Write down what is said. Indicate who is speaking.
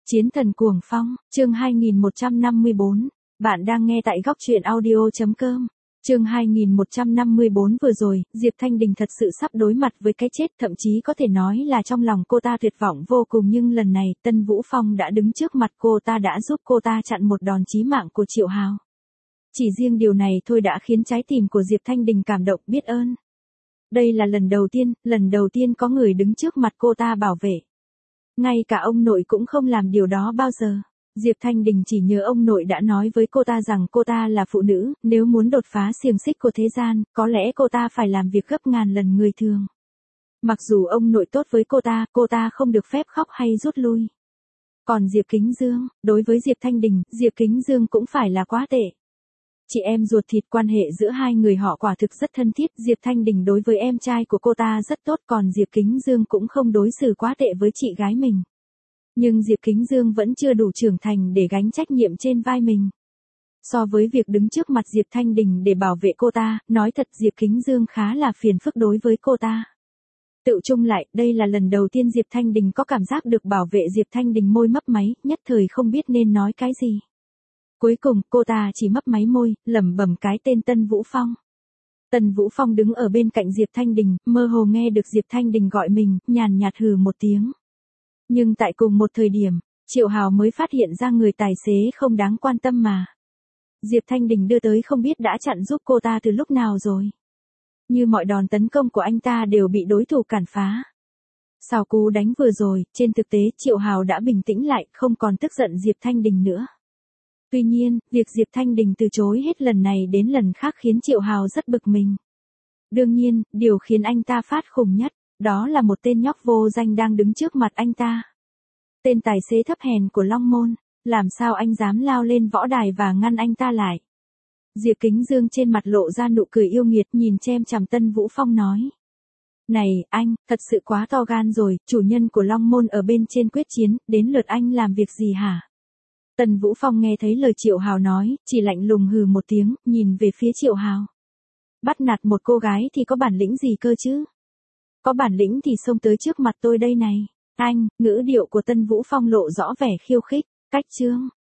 Speaker 1: Chiến thần cuồng phong, chương 2154. Bạn đang nghe tại góc truyện audio.com. Chương 2154 vừa rồi, Diệp Thanh Đình thật sự sắp đối mặt với cái chết, thậm chí có thể nói là trong lòng cô ta tuyệt vọng vô cùng, nhưng lần này, Tân Vũ Phong đã đứng trước mặt cô ta, đã giúp cô ta chặn một đòn chí mạng của Triệu Hào. Chỉ riêng điều này thôi đã khiến trái tim của Diệp Thanh Đình cảm động biết ơn. Đây là lần đầu tiên có người đứng trước mặt cô ta bảo vệ. Ngay cả ông nội cũng không làm điều đó bao giờ. Diệp Thanh Đình chỉ nhớ ông nội đã nói với cô ta rằng cô ta là phụ nữ, nếu muốn đột phá xiềng xích của thế gian, có lẽ cô ta phải làm việc gấp ngàn lần người thường. Mặc dù ông nội tốt với cô ta không được phép khóc hay rút lui. Còn Diệp Kính Dương, đối với Diệp Thanh Đình, Diệp Kính Dương cũng phải là quá tệ. Chị em ruột thịt, quan hệ giữa hai người họ quả thực rất thân thiết. Diệp Thanh Đình đối với em trai của cô ta rất tốt, còn Diệp Kính Dương cũng không đối xử quá tệ với chị gái mình. Nhưng Diệp Kính Dương vẫn chưa đủ trưởng thành để gánh trách nhiệm trên vai mình. So với việc đứng trước mặt Diệp Thanh Đình để bảo vệ cô ta, nói thật Diệp Kính Dương khá là phiền phức đối với cô ta. Tự chung lại, đây là lần đầu tiên Diệp Thanh Đình có cảm giác được bảo vệ. Diệp Thanh Đình môi mấp máy, nhất thời không biết nên nói cái gì. Cuối cùng, cô ta chỉ mấp máy môi, lẩm bẩm cái tên Tân Vũ Phong. Tân Vũ Phong đứng ở bên cạnh Diệp Thanh Đình, mơ hồ nghe được Diệp Thanh Đình gọi mình, nhàn nhạt hừ một tiếng. Nhưng tại cùng một thời điểm, Triệu Hào mới phát hiện ra người tài xế không đáng quan tâm mà Diệp Thanh Đình đưa tới không biết đã chặn giúp cô ta từ lúc nào rồi. Như mọi đòn tấn công của anh ta đều bị đối thủ cản phá. Sau cú đánh vừa rồi, trên thực tế Triệu Hào đã bình tĩnh lại, không còn tức giận Diệp Thanh Đình nữa. Tuy nhiên, việc Diệp Thanh Đình từ chối hết lần này đến lần khác khiến Triệu Hào rất bực mình. Đương nhiên, điều khiến anh ta phát khùng nhất, đó là một tên nhóc vô danh đang đứng trước mặt anh ta. Tên tài xế thấp hèn của Long Môn, làm sao anh dám lao lên võ đài và ngăn anh ta lại. Diệp Kính Dương trên mặt lộ ra nụ cười yêu nghiệt, nhìn chem chằm Tân Vũ Phong nói. Này, anh, thật sự quá to gan rồi, chủ nhân của Long Môn ở bên trên quyết chiến, đến lượt anh làm việc gì hả? Tân Vũ Phong nghe thấy lời Triệu Hào nói, chỉ lạnh lùng hừ một tiếng, nhìn về phía Triệu Hào. Bắt nạt một cô gái thì có bản lĩnh gì cơ chứ? Có bản lĩnh thì xông tới trước mặt tôi đây này. Anh, ngữ điệu của Tân Vũ Phong lộ rõ vẻ khiêu khích. Cách chương,